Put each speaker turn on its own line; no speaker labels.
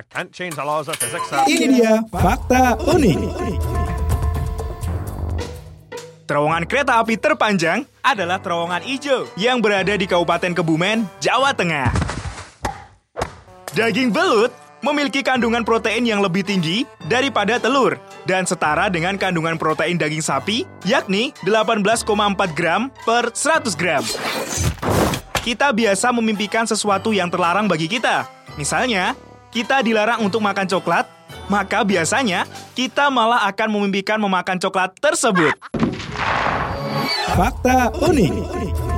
I can't change the laws of physics.
Ini dia fakta unik.
Terowongan kereta api terpanjang adalah terowongan ijo yang berada di Kabupaten Kebumen, Jawa Tengah. Daging belut memiliki kandungan protein yang lebih tinggi daripada telur dan setara dengan kandungan protein daging sapi, yakni 18,4 gram per 100 gram. Kita biasa memimpikan sesuatu yang terlarang bagi kita. Misalnya, kita dilarang untuk makan coklat, maka biasanya kita malah akan memimpikan memakan coklat tersebut.
Fakta unik.